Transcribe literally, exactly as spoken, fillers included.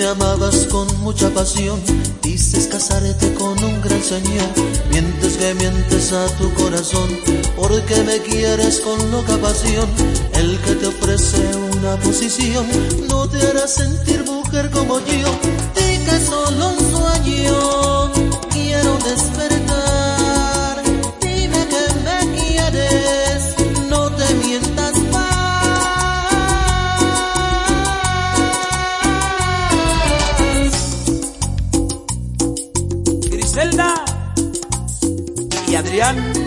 amabas con mucha pasión, dices casarte con un gran señor. Mientes que mientes a tu corazón, porque me quieres con loca pasión. El que te ofrece una posición no te hará sentir mujer como yo. Di que es solo un sueño, quiero despertar. Dime que me quieres, no te mientas más. Griselda y Adrián